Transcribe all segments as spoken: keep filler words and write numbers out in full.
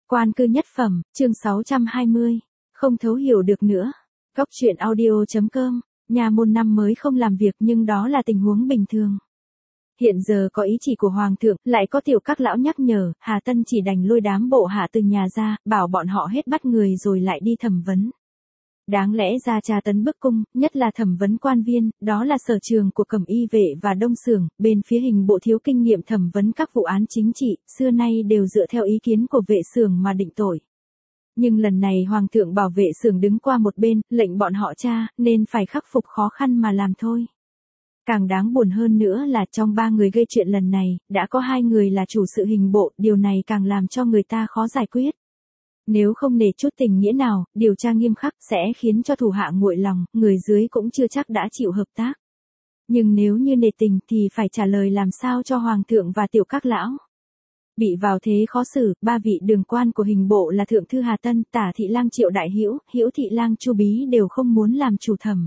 Quan cư nhất phẩm, chương sáu trăm hai mươi. Không thấu hiểu được nữa. Góc truyện audio.com. Nhà môn năm mới không làm việc nhưng đó là tình huống bình thường. Hiện giờ có ý chỉ của Hoàng thượng, lại có tiểu các lão nhắc nhở, Hà Tân chỉ đành lôi đám bộ hạ từ nhà ra, bảo bọn họ hết bắt người rồi lại đi thẩm vấn. Đáng lẽ ra tra tấn bức cung, nhất là thẩm vấn quan viên, đó là sở trường của Cẩm Y vệ và Đông Xưởng, bên phía hình bộ thiếu kinh nghiệm thẩm vấn các vụ án chính trị, xưa nay đều dựa theo ý kiến của vệ xưởng mà định tội. Nhưng lần này Hoàng thượng bảo vệ xưởng đứng qua một bên, lệnh bọn họ tra, nên phải khắc phục khó khăn mà làm thôi. Càng đáng buồn hơn nữa là trong ba người gây chuyện lần này, đã có hai người là chủ sự hình bộ, điều này càng làm cho người ta khó giải quyết. Nếu không nể chút tình nghĩa nào, điều tra nghiêm khắc sẽ khiến cho thủ hạ nguội lòng, người dưới cũng chưa chắc đã chịu hợp tác. Nhưng nếu như nể tình thì phải trả lời làm sao cho Hoàng thượng và tiểu các lão. Bị vào thế khó xử, ba vị đường quan của hình bộ là Thượng thư Hà Tân, Tả thị lang Triệu Đại Hữu, Hữu thị lang Chu Bí đều không muốn làm chủ thẩm.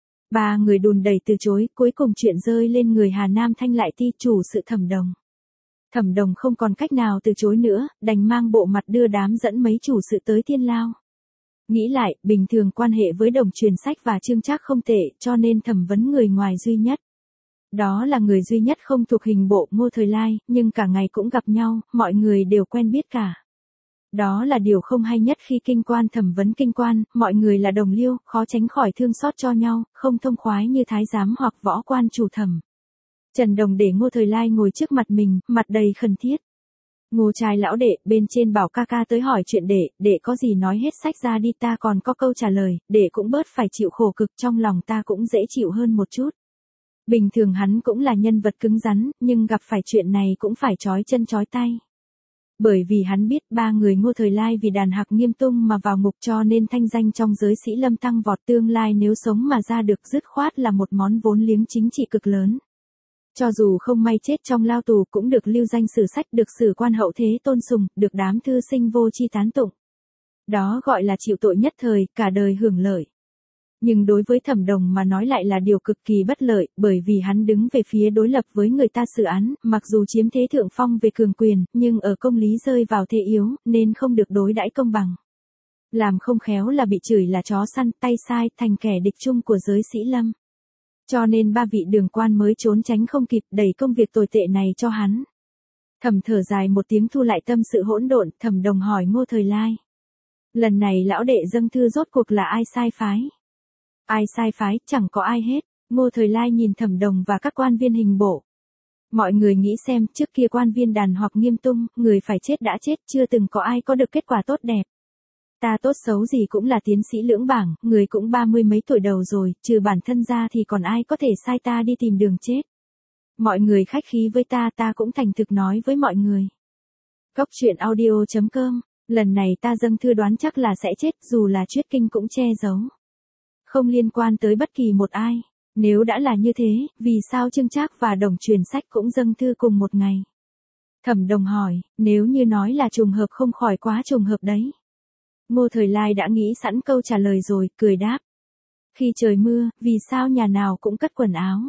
Ba người đùn đẩy từ chối, cuối cùng chuyện rơi lên người Hà Nam Thanh Lại Ti chủ sự Thẩm Đồng. Thẩm Đồng không còn cách nào từ chối nữa, đành mang bộ mặt đưa đám dẫn mấy chủ sự tới thiên lao. Nghĩ lại, bình thường quan hệ với Đồng Truyền Sách và Trương Trác không tệ, cho nên thẩm vấn người ngoài duy nhất. Đó là người duy nhất không thuộc hình bộ Ngô Thời Lai, nhưng cả ngày cũng gặp nhau, mọi người đều quen biết cả. Đó là điều không hay nhất khi kinh quan thẩm vấn kinh quan, mọi người là đồng liêu, khó tránh khỏi thương xót cho nhau, không thông khoái như thái giám hoặc võ quan chủ thẩm. Trần Đồng để Ngô Thời Lai ngồi trước mặt mình, mặt đầy khẩn thiết. Ngô trai lão đệ, bên trên bảo ca ca tới hỏi chuyện đệ, đệ có gì nói hết sách ra đi, ta còn có câu trả lời, đệ cũng bớt phải chịu khổ cực, trong lòng ta cũng dễ chịu hơn một chút. Bình thường hắn cũng là nhân vật cứng rắn, nhưng gặp phải chuyện này cũng phải trói chân trói tay. Bởi vì hắn biết ba người Ngô Thời Lai vì đàn hạc nghiêm tung mà vào ngục, cho nên thanh danh trong giới sĩ lâm tăng vọt, tương lai nếu sống mà ra được dứt khoát là một món vốn liếng chính trị cực lớn. Cho dù không may chết trong lao tù cũng được lưu danh sử sách, được sử quan hậu thế tôn sùng, được đám thư sinh vô tri tán tụng. Đó gọi là chịu tội nhất thời, cả đời hưởng lợi. Nhưng đối với Thẩm Đồng mà nói lại là điều cực kỳ bất lợi, bởi vì hắn đứng về phía đối lập với người ta xử án, mặc dù chiếm thế thượng phong về cường quyền, nhưng ở công lý rơi vào thế yếu, nên không được đối đãi công bằng. Làm không khéo là bị chửi là chó săn, tay sai, thành kẻ địch chung của giới sĩ lâm. Cho nên ba vị đường quan mới trốn tránh không kịp, đẩy công việc tồi tệ này cho hắn. Thẩm thở dài một tiếng thu lại tâm sự hỗn độn, Thẩm Đồng hỏi Ngô Thời Lai. Lần này lão đệ dâng thư rốt cuộc là ai sai phái? Ai sai phái, chẳng có ai hết. Ngô Thời Lai nhìn Thẩm Đồng và các quan viên hình bộ. Mọi người nghĩ xem, trước kia quan viên đàn hoặc nghiêm tung, người phải chết đã chết, chưa từng có ai có được kết quả tốt đẹp. Ta tốt xấu gì cũng là tiến sĩ lưỡng bảng, người cũng ba mươi mấy tuổi đầu rồi, trừ bản thân ra thì còn ai có thể sai ta đi tìm đường chết. Mọi người khách khí với ta, ta cũng thành thực nói với mọi người. Góc truyện audio.com. Lần này ta dâng thư đoán chắc là sẽ chết, dù là Chuyết Kinh cũng che giấu. Không liên quan tới bất kỳ một ai. Nếu đã là như thế, vì sao Trương Trác và Đồng Truyền Sách cũng dâng thư cùng một ngày? Thẩm Đồng hỏi, nếu như nói là trùng hợp không khỏi quá trùng hợp đấy. Ngô Thời Lai đã nghĩ sẵn câu trả lời rồi, cười đáp. Khi trời mưa, vì sao nhà nào cũng cất quần áo?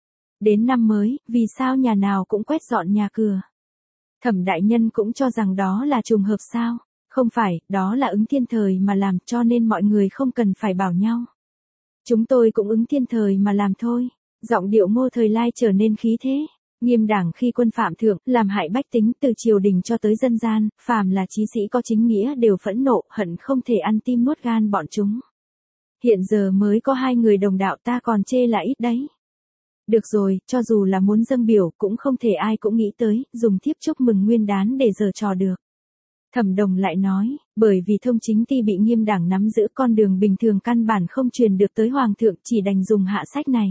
Đến năm mới, vì sao nhà nào cũng quét dọn nhà cửa? Thẩm đại nhân cũng cho rằng đó là trùng hợp sao? Không phải, đó là ứng thiên thời mà làm, cho nên mọi người không cần phải bảo nhau. Chúng tôi cũng ứng thiên thời mà làm thôi. Giọng điệu Ngô Thời Lai trở nên khí thế. Nghiêm đảng khi quân phạm thượng, làm hại bách tính, từ triều đình cho tới dân gian, phàm là chí sĩ có chính nghĩa đều phẫn nộ, hận không thể ăn tim nuốt gan bọn chúng. Hiện giờ mới có hai người đồng đạo, ta còn chê là ít đấy. Được rồi, cho dù là muốn dâng biểu, cũng không thể ai cũng nghĩ tới, dùng thiếp chúc mừng nguyên đán để giở trò được. Thẩm Đồng lại nói, bởi vì thông chính ty bị Nghiêm đảng nắm giữ, con đường bình thường căn bản không truyền được tới Hoàng thượng, chỉ đành dùng hạ sách này.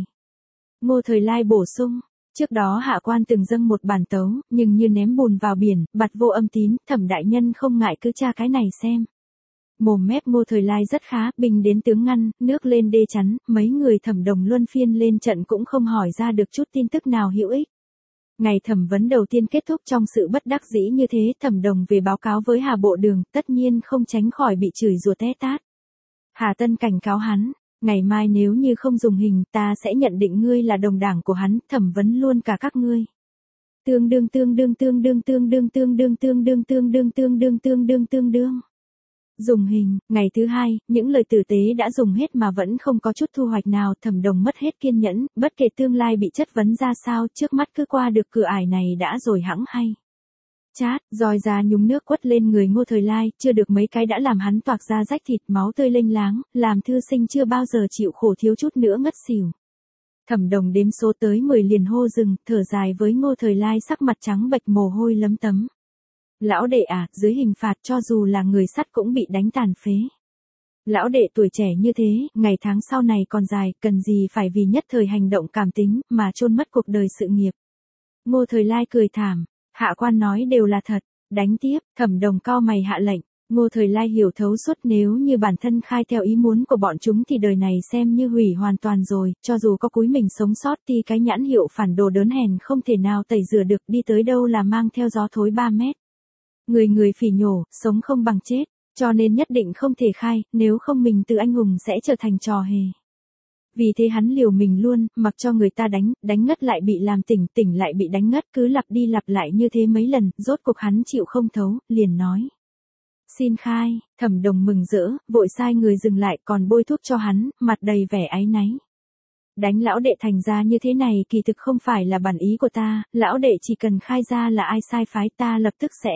Ngô Thời Lai bổ sung. Trước đó hạ quan từng dâng một bản tấu, nhưng như ném bùn vào biển, bặt vô âm tín, Thẩm đại nhân không ngại cứ tra cái này xem. Mồm mép Ngô Thời Lai rất khá, binh đến tướng ngăn, nước lên đê chắn, mấy người Thẩm Đồng luân phiên lên trận cũng không hỏi ra được chút tin tức nào hữu ích. Ngày thẩm vấn đầu tiên kết thúc trong sự bất đắc dĩ như thế, Thẩm Đồng về báo cáo với Hà Bộ Đường, tất nhiên không tránh khỏi bị chửi rủa té tát. Hà Tân cảnh cáo hắn. Ngày mai nếu như không dùng hình, ta sẽ nhận định ngươi là đồng đảng của hắn, thẩm vấn luôn cả các ngươi. Tương đương tương đương tương đương tương đương tương đương tương đương tương đương tương đương tương đương tương đương. Dùng hình, ngày thứ hai, những lời tử tế đã dùng hết mà vẫn không có chút thu hoạch nào, Thẩm Đồng mất hết kiên nhẫn, bất kể tương lai bị chất vấn ra sao, trước mắt cứ qua được cửa ải này đã rồi hẵng hay. Chát, roi ra nhúng nước quất lên người Ngô Thời Lai, chưa được mấy cái đã làm hắn toạc ra rách thịt, máu tươi lênh láng, làm thư sinh chưa bao giờ chịu khổ thiếu chút nữa ngất xỉu. Thẩm Đồng đếm số tới mười liền hô dừng, thở dài với Ngô Thời Lai sắc mặt trắng bệch mồ hôi lấm tấm. Lão đệ à, dưới hình phạt cho dù là người sắt cũng bị đánh tàn phế. Lão đệ tuổi trẻ như thế, ngày tháng sau này còn dài, cần gì phải vì nhất thời hành động cảm tính, mà chôn mất cuộc đời sự nghiệp. Ngô Thời Lai cười thảm, hạ quan nói đều là thật, đánh tiếp, Thẩm Đồng cau mày hạ lệnh. Ngô Thời Lai hiểu thấu suốt, nếu như bản thân khai theo ý muốn của bọn chúng thì đời này xem như hủy hoàn toàn rồi, cho dù có cúi mình sống sót thì cái nhãn hiệu phản đồ đớn hèn không thể nào tẩy rửa được, đi tới đâu là mang theo gió thối ba mét. Người người phỉ nhổ, sống không bằng chết, cho nên nhất định không thể khai, nếu không mình từ anh hùng sẽ trở thành trò hề. Vì thế hắn liều mình luôn, mặc cho người ta đánh, đánh ngất lại bị làm tỉnh, tỉnh lại bị đánh ngất, cứ lặp đi lặp lại như thế mấy lần, rốt cuộc hắn chịu không thấu, liền nói. Xin khai, Thẩm Đồng mừng rỡ, vội sai người dừng lại, còn bôi thuốc cho hắn, mặt đầy vẻ áy náy. Đánh lão đệ thành ra như thế này kỳ thực không phải là bản ý của ta, lão đệ chỉ cần khai ra là ai sai phái ta lập tức sẽ.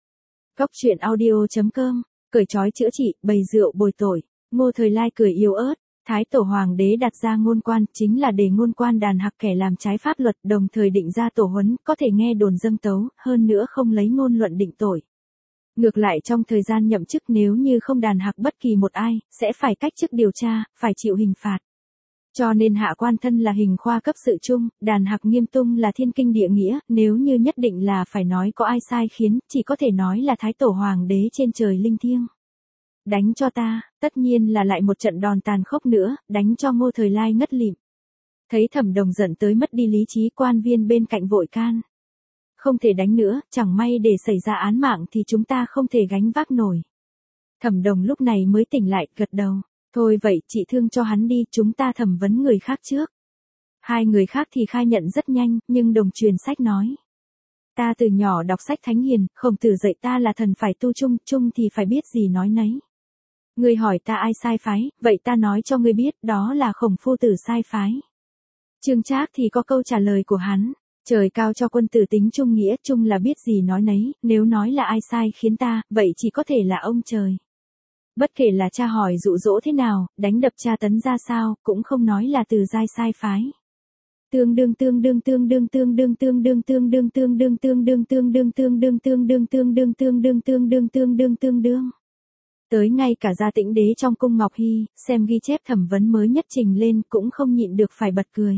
Góc truyện audio chấm com, cởi trói chữa trị, bày rượu bồi tội. Ngô Thời Lai cười yếu ớt, Thái Tổ Hoàng đế đặt ra ngôn quan, chính là để ngôn quan đàn hặc kẻ làm trái pháp luật, đồng thời định ra tổ huấn, có thể nghe đồn dâng tấu, hơn nữa không lấy ngôn luận định tội. Ngược lại trong thời gian nhậm chức nếu như không đàn hặc bất kỳ một ai, sẽ phải cách chức điều tra, phải chịu hình phạt. Cho nên hạ quan thân là hình khoa cấp sự trung, đàn hặc nghiêm tung là thiên kinh địa nghĩa, nếu như nhất định là phải nói có ai sai khiến, chỉ có thể nói là Thái Tổ Hoàng đế trên trời linh thiêng. Đánh cho ta, tất nhiên là lại một trận đòn tàn khốc nữa, đánh cho Ngô Thời Lai ngất lịm. Thấy Thẩm Đồng giận tới mất đi lý trí, quan viên bên cạnh vội can. Không thể đánh nữa, chẳng may để xảy ra án mạng thì chúng ta không thể gánh vác nổi. Thẩm Đồng lúc này mới tỉnh lại, gật đầu. Thôi vậy, chị thương cho hắn đi, chúng ta thẩm vấn người khác trước. Hai người khác thì khai nhận rất nhanh, nhưng đồng truyền sách nói. Ta từ nhỏ đọc sách thánh hiền, Khổng Tử dạy ta là thần phải tu trung, trung thì phải biết gì nói nấy. Ngươi hỏi ta ai sai phái, vậy ta nói cho ngươi biết, đó là Khổng Phu Tử sai phái. Trương Trác thì có câu trả lời của hắn. Trời cao cho quân tử tính trung nghĩa, trung là biết gì nói nấy, nếu nói là ai sai khiến ta, vậy chỉ có thể là ông trời. Bất kể là cha hỏi dụ dỗ thế nào, đánh đập tra tấn ra sao, cũng không nói là từ giai sai phái. Tương đương tương đương tương đương tương đương tương đương tương đương tương đương tương đương tương đương tương đương tương đương tương đương tương đương tương đương tương đương tương đương. Tới ngay cả Gia Tĩnh Đế trong cung Ngọc Hy, xem ghi chép thẩm vấn mới nhất trình lên cũng không nhịn được phải bật cười.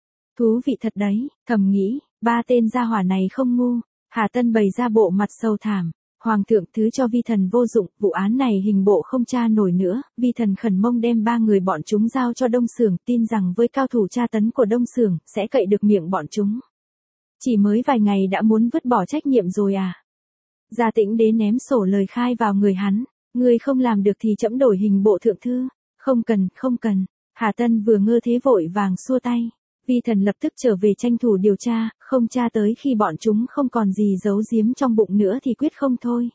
Thú vị thật đấy, thầm nghĩ, ba tên gia hỏa này không ngu. Hà Tân bày ra bộ mặt sầu thảm. Hoàng thượng thứ cho vi thần vô dụng, vụ án này hình bộ không tra nổi nữa, vi thần khẩn mong đem ba người bọn chúng giao cho Đông Xưởng, tin rằng với cao thủ tra tấn của Đông Xưởng, sẽ cậy được miệng bọn chúng. Chỉ mới vài ngày đã muốn vứt bỏ trách nhiệm rồi à? Gia Tĩnh Đế ném sổ lời khai vào người hắn, người không làm được thì trẫm đổi hình bộ thượng thư. Không cần, không cần. Hà Tân vừa ngơ thế vội vàng xua tay. Vi thần lập tức trở về tranh thủ điều tra, không tra tới khi bọn chúng không còn gì giấu giếm trong bụng nữa thì quyết không thôi.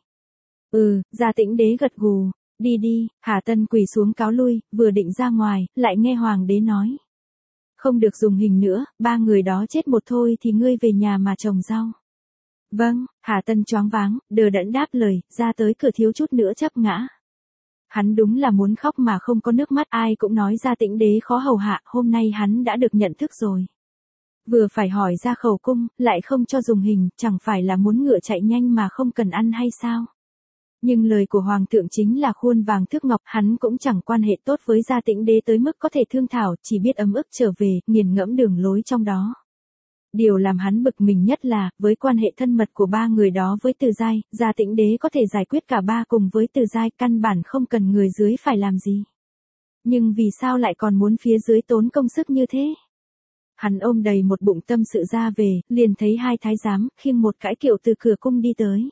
Ừ, Gia Tĩnh Đế gật gù, đi đi. Hà Tân quỳ xuống cáo lui, vừa định ra ngoài, lại nghe Hoàng đế nói. Không được dùng hình nữa, ba người đó chết một thôi thì ngươi về nhà mà trồng rau. Vâng, Hà Tân choáng váng, đờ đẫn đáp lời, ra tới cửa thiếu chút nữa chấp ngã. Hắn đúng là muốn khóc mà không có nước mắt, ai cũng nói Gia Tĩnh Đế khó hầu hạ, hôm nay hắn đã được nhận thức rồi. Vừa phải hỏi ra khẩu cung, lại không cho dùng hình, chẳng phải là muốn ngựa chạy nhanh mà không cần ăn hay sao? Nhưng lời của Hoàng thượng chính là khuôn vàng thước ngọc, hắn cũng chẳng quan hệ tốt với Gia Tĩnh Đế tới mức có thể thương thảo, chỉ biết ấm ức trở về, nghiền ngẫm đường lối trong đó. Điều làm hắn bực mình nhất là, với quan hệ thân mật của ba người đó với Từ Giai, Gia Tĩnh Đế có thể giải quyết cả ba cùng với Từ Giai, căn bản không cần người dưới phải làm gì. Nhưng vì sao lại còn muốn phía dưới tốn công sức như thế? Hắn ôm đầy một bụng tâm sự ra về, liền thấy hai thái giám, khiêng một cãi kiệu từ cửa cung đi tới.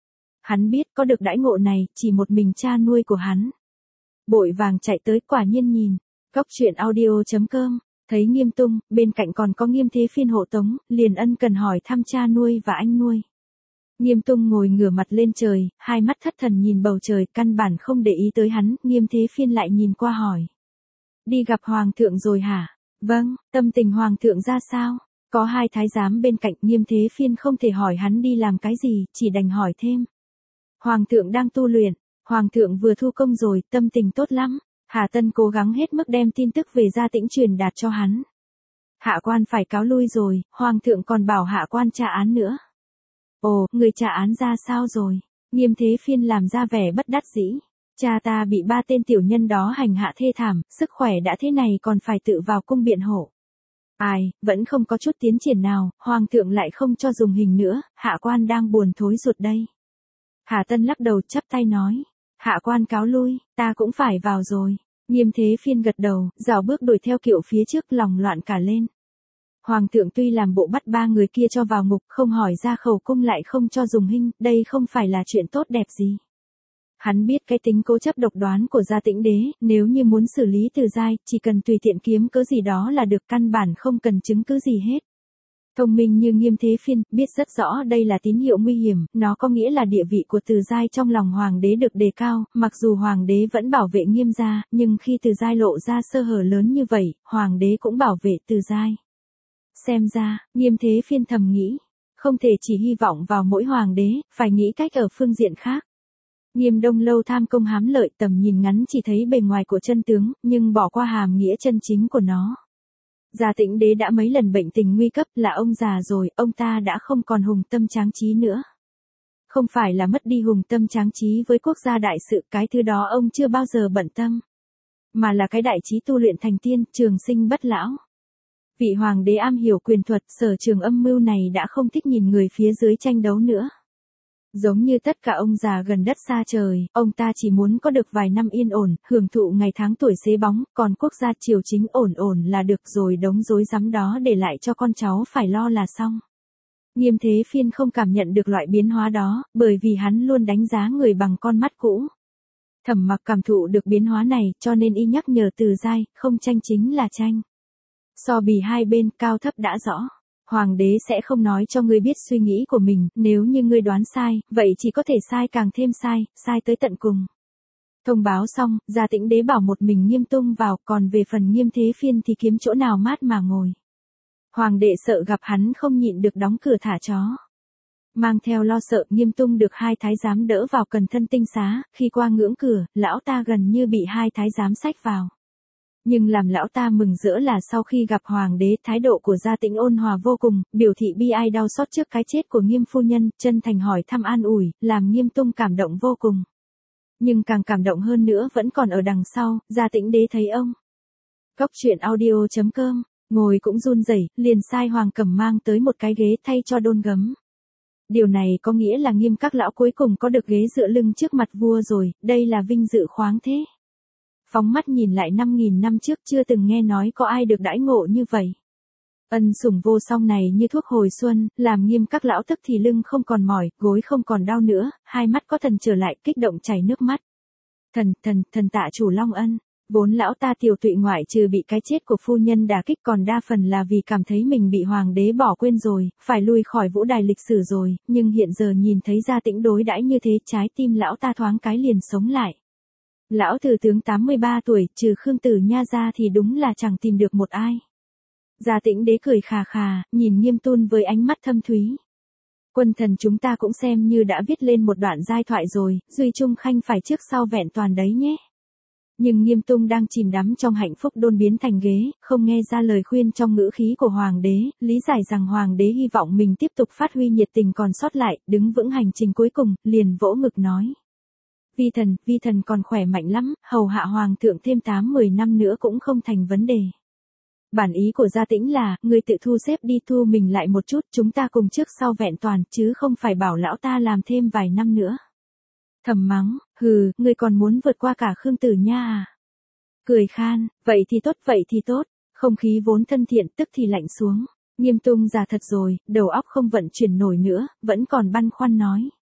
Hắn biết có được đãi ngộ này, chỉ một mình cha nuôi của hắn. Bội vàng chạy tới, quả nhiên nhìn. Góc truyện audio chấm com Thấy Nghiêm Tung, bên cạnh còn có Nghiêm Thế Phiên hộ tống, liền ân cần hỏi thăm cha nuôi và anh nuôi. Nghiêm Tung ngồi ngửa mặt lên trời, hai mắt thất thần nhìn bầu trời, căn bản không để ý tới hắn, Nghiêm Thế Phiên lại nhìn qua hỏi. Đi gặp Hoàng thượng rồi hả? Vâng, tâm tình Hoàng thượng ra sao? Có hai thái giám bên cạnh, Nghiêm Thế Phiên không thể hỏi hắn đi làm cái gì, chỉ đành hỏi thêm. Hoàng thượng đang tu luyện, Hoàng thượng vừa thu công rồi, tâm tình tốt lắm. Hạ Tân cố gắng hết mức đem tin tức về Gia Tĩnh truyền đạt cho hắn. Hạ quan phải cáo lui rồi, Hoàng thượng còn bảo hạ quan tra án nữa. Ồ, người tra án ra sao rồi? Nghiêm Thế Phiên làm ra vẻ bất đắc dĩ. Cha ta bị ba tên tiểu nhân đó hành hạ thê thảm, sức khỏe đã thế này còn phải tự vào cung biện hộ. Ai, vẫn không có chút tiến triển nào, Hoàng thượng lại không cho dùng hình nữa, hạ quan đang buồn thối ruột đây. Hạ Tân lắc đầu chắp tay nói. Hạ quan cáo lui, ta cũng phải vào rồi. Nghiêm Thế Phiên gật đầu, rảo bước đuổi theo kiệu phía trước, lòng loạn cả lên. Hoàng thượng tuy làm bộ bắt ba người kia cho vào ngục, không hỏi ra khẩu cung lại không cho dùng hình, đây không phải là chuyện tốt đẹp gì. Hắn biết cái tính cố chấp độc đoán của Gia Tĩnh đế, nếu như muốn xử lý Từ Giai, chỉ cần tùy tiện kiếm cớ gì đó là được, căn bản không cần chứng cứ gì hết. Thông minh như Nghiêm Thế Phiên, biết rất rõ đây là tín hiệu nguy hiểm, nó có nghĩa là địa vị của Từ Giai trong lòng Hoàng đế được đề cao, mặc dù Hoàng đế vẫn bảo vệ Nghiêm gia, nhưng khi Từ Giai lộ ra sơ hở lớn như vậy, Hoàng đế cũng bảo vệ Từ Giai. Xem ra, Nghiêm Thế Phiên thầm nghĩ, không thể chỉ hy vọng vào mỗi Hoàng đế, phải nghĩ cách ở phương diện khác. Nghiêm Đông Lâu tham công hám lợi, tầm nhìn ngắn chỉ thấy bề ngoài của chân tướng, nhưng bỏ qua hàm nghĩa chân chính của nó. Gia Tĩnh đế đã mấy lần bệnh tình nguy cấp, là ông già rồi, ông ta đã không còn hùng tâm tráng trí nữa. Không phải là mất đi hùng tâm tráng trí với quốc gia đại sự, cái thứ đó ông chưa bao giờ bận tâm. Mà là cái đại trí tu luyện thành tiên, trường sinh bất lão. Vị hoàng đế am hiểu quyền thuật, sở trường âm mưu này đã không thích nhìn người phía dưới tranh đấu nữa. Giống như tất cả ông già gần đất xa trời, ông ta chỉ muốn có được vài năm yên ổn, hưởng thụ ngày tháng tuổi xế bóng, còn quốc gia triều chính ổn ổn là được rồi, đống rối rắm đó để lại cho con cháu phải lo là xong. Nghiêm Thế Phiên không cảm nhận được loại biến hóa đó, bởi vì hắn luôn đánh giá người bằng con mắt cũ. Thẩm Mặc cảm thụ được biến hóa này, cho nên y nhắc nhở Từ Giai, không tranh chính là tranh. So bì hai bên, cao thấp đã rõ. Hoàng đế sẽ không nói cho ngươi biết suy nghĩ của mình, nếu như ngươi đoán sai, vậy chỉ có thể sai càng thêm sai, sai tới tận cùng. Thông báo xong, Gia Tĩnh đế bảo một mình Nghiêm Tung vào, còn về phần Nghiêm Thế Phiên thì kiếm chỗ nào mát mà ngồi. Hoàng đệ sợ gặp hắn không nhịn được đóng cửa thả chó. Mang theo lo sợ, Nghiêm Tung được hai thái giám đỡ vào Cần Thân tinh xá, khi qua ngưỡng cửa, lão ta gần như bị hai thái giám xách vào. Nhưng làm lão ta mừng rỡ là sau khi gặp Hoàng đế, thái độ của Gia Tĩnh ôn hòa vô cùng, biểu thị bi ai đau xót trước cái chết của Nghiêm phu nhân, chân thành hỏi thăm an ủi, làm Nghiêm Tung cảm động vô cùng. Nhưng càng cảm động hơn nữa vẫn còn ở đằng sau, Gia Tĩnh đế thấy ông. Góc truyện audio chấm com, ngồi cũng run rẩy, liền sai Hoàng Cẩm mang tới một cái ghế thay cho đôn gấm. Điều này có nghĩa là Nghiêm các lão cuối cùng có được ghế dựa lưng trước mặt vua rồi, đây là vinh dự khoáng thế. Phóng mắt nhìn lại năm nghìn năm trước chưa từng nghe nói có ai được đãi ngộ như vậy. Ân sủng vô song này như thuốc hồi xuân, làm Nghiêm các lão tức thì lưng không còn mỏi, gối không còn đau nữa, hai mắt có thần trở lại, kích động chảy nước mắt. Thần, thần, thần tạ chủ Long Ân. Vốn lão ta tiểu tụy ngoại trừ bị cái chết của phu nhân đả kích còn đa phần là vì cảm thấy mình bị hoàng đế bỏ quên rồi, phải lui khỏi vũ đài lịch sử rồi, nhưng hiện giờ nhìn thấy Gia Tĩnh đối đãi như thế, trái tim lão ta thoáng cái liền sống lại. Lão thừa tướng tám mươi ba tuổi, trừ Khương Tử Nha ra thì đúng là chẳng tìm được một ai. Gia Tĩnh đế cười khà khà, nhìn Nghiêm Tun với ánh mắt thâm thúy. Quân thần chúng ta cũng xem như đã viết lên một đoạn giai thoại rồi, Duy Trung Khanh phải trước sau vẹn toàn đấy nhé. Nhưng Nghiêm Tung đang chìm đắm trong hạnh phúc đôn biến thành ghế, không nghe ra lời khuyên trong ngữ khí của Hoàng đế, lý giải rằng Hoàng đế hy vọng mình tiếp tục phát huy nhiệt tình còn sót lại, đứng vững hành trình cuối cùng, liền vỗ ngực nói. Vi thần, vi thần còn khỏe mạnh lắm, hầu hạ Hoàng thượng thêm tám mười năm nữa cũng không thành vấn đề. Bản ý của Gia Tĩnh là, người tự thu xếp đi thu mình lại một chút, chúng ta cùng trước sau vẹn toàn, chứ không phải bảo lão ta làm thêm vài năm nữa. Thầm mắng, hừ, ngươi còn muốn vượt qua cả Khương Tử Nha à? Cười khan, vậy thì tốt, vậy thì tốt, không khí vốn thân thiện tức thì lạnh xuống. Nghiêm Tung già thật rồi, đầu óc không vận chuyển nổi nữa, vẫn còn băn khoăn nói.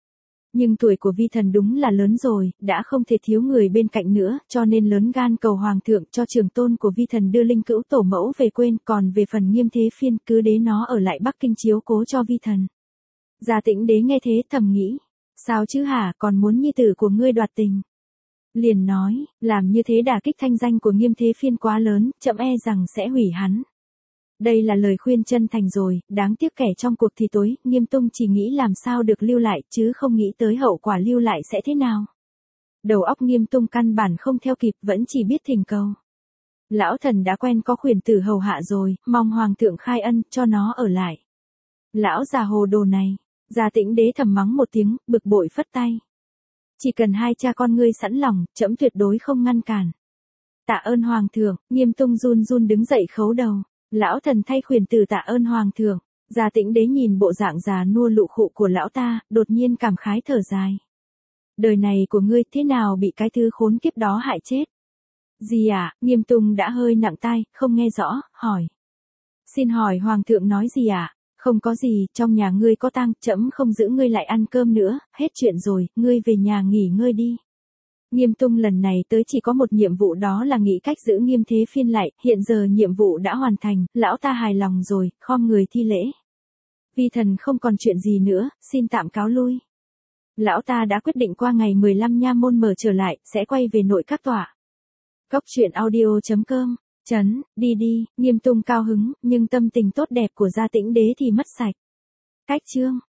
Nhưng tuổi của vi thần đúng là lớn rồi, đã không thể thiếu người bên cạnh nữa, cho nên lớn gan cầu hoàng thượng cho trưởng tôn của vi thần đưa linh cữu tổ mẫu về quên, còn về phần Nghiêm Thế Phiên cứ để nó ở lại Bắc Kinh chiếu cố cho vi thần. Gia Tĩnh Đế nghe thế thầm nghĩ, sao chứ hả, còn muốn nhi tử của ngươi đoạt tình. Liền nói, làm như thế đả kích thanh danh của Nghiêm Thế Phiên quá lớn, chậm e rằng sẽ hủy hắn. Đây là lời khuyên chân thành rồi, đáng tiếc kẻ trong cuộc thì tối, Nghiêm Tung chỉ nghĩ làm sao được lưu lại, chứ không nghĩ tới hậu quả lưu lại sẽ thế nào. Đầu óc Nghiêm Tung căn bản không theo kịp, vẫn chỉ biết thỉnh cầu. Lão thần đã quen có khuyển tử hầu hạ rồi, mong hoàng thượng khai ân, cho nó ở lại. Lão già hồ đồ này, Gia Tĩnh Đế thầm mắng một tiếng, bực bội phất tay. Chỉ cần hai cha con ngươi sẵn lòng, trẫm tuyệt đối không ngăn cản. Tạ ơn hoàng thượng, Nghiêm Tung run run đứng dậy khấu đầu. Lão thần thay khuyển tử tạ ơn hoàng thượng. Gia Tĩnh Đế nhìn bộ dạng già nua lụ khụ của lão ta, đột nhiên cảm khái thở dài. Đời này của ngươi thế nào bị cái thứ khốn kiếp đó hại chết? Gì ạ? À? Nghiêm Tung đã hơi nặng tai, không nghe rõ, hỏi. Xin hỏi hoàng thượng nói gì ạ? À? Không có gì, trong nhà ngươi có tang, trẫm không giữ ngươi lại ăn cơm nữa, hết chuyện rồi, ngươi về nhà nghỉ ngơi đi. Nghiêm Tung lần này tới chỉ có một nhiệm vụ, đó là nghĩ cách giữ Nghiêm Thế Phiên lại, hiện giờ nhiệm vụ đã hoàn thành, lão ta hài lòng rồi, khom người thi lễ. Vi thần không còn chuyện gì nữa, xin tạm cáo lui. Lão ta đã quyết định qua ngày mười lăm nha môn mở trở lại, sẽ quay về nội các tọa. Góc truyện audio chấm com, chấn, đi đi, Nghiêm Tung cao hứng, nhưng tâm tình tốt đẹp của Gia Tĩnh Đế thì mất sạch. Cách chương.